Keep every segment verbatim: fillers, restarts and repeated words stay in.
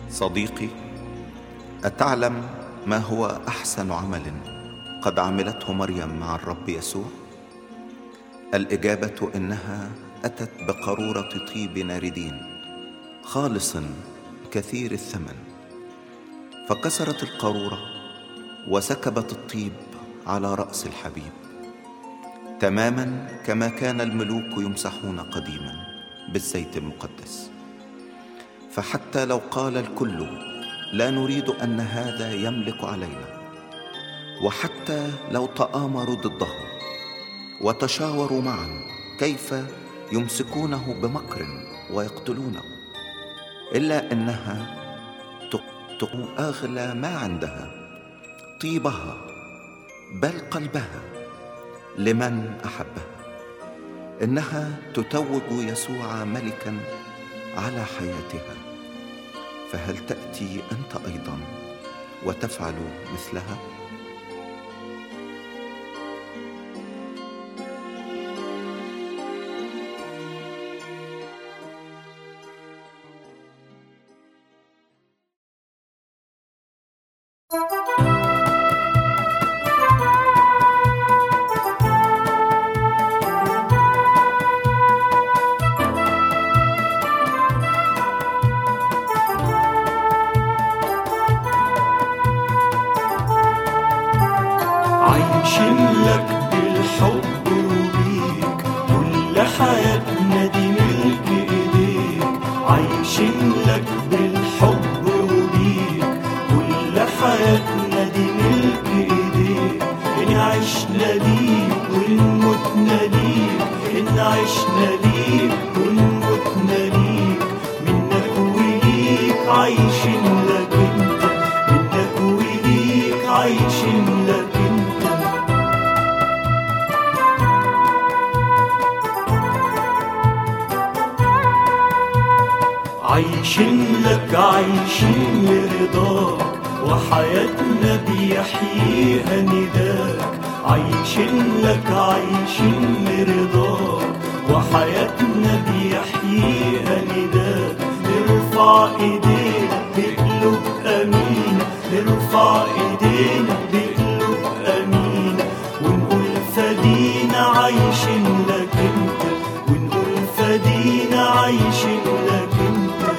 صديقي، أتعلم ما هو أحسن عمل قد عملته مريم مع الرب يسوع؟ الإجابة إنها أتت بقارورة طيب ناردين خالص كثير الثمن، فكسرت القارورة وسكبت الطيب على رأس الحبيب، تماما كما كان الملوك يمسحون قديما بالزيت المقدس. فحتى لو قال الكل لا نريد أن هذا يملك علينا، وحتى لو تآمروا ضده وتشاوروا معا كيف يمسكونه بمكر ويقتلونه، إلا أنها تقوم أغلى ما عندها، طيبها بل قلبها لمن أحبها. إنها تتوج يسوع ملكا على حياتها، فهل تأتي أنت أيضا وتفعل مثلها؟ عايشين لك بالحب وبيك، كل حياتنا دي ملك ايديك. عايشين لك بالحب وبيك، كل حياتنا دي ملك ايديك. إن عشنا ليك وإن متنا ليك، إن عشنا ليك وإن متنا ليك. منك وليك عايشين لك انت، منك وليك عايشين لك انت. عايشين لك عايشين لرضاك، وحياتنا بيحييها نداك. عايشين لك عايشين لرضاك، وحياتنا بيحييها نداك. نرفع ايدينا بقلوب امينة، نرفع ايدينا بقلوب امينة، ونقول فدينا عايشين لك انت، ونقول فدينا عايشين لك انت.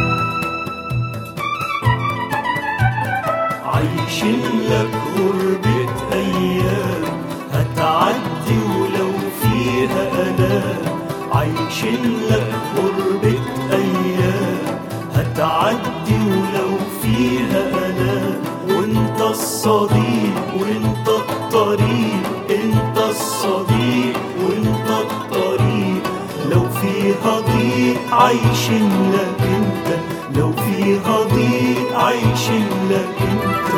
عايشين لك غربة أيام هتعدي ولو فيها آلام. عايشين لك غربة أيام هتعدي ولو فيها آلام. وانت الصديق وانت الطريق، انت الصديق وانت الطريق. لو فيها ضيق عايشين لك انت، لو فيها ضيق عايشين لك انت.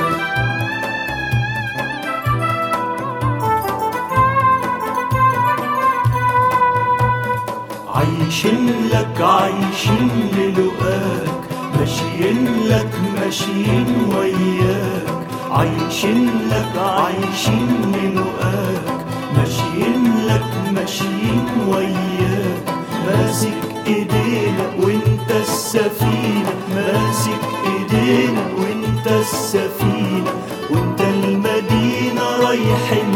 عايشين لك عايشين للقاك، ماشيين لك ماشيين وياك. عايشين لك عايشين للقاك، ماشيين لك ماشيين وياك. ماسك ايدينا وانت السفينة، ماسك ايدينا وانت السفينة. وانت المدينة رايحين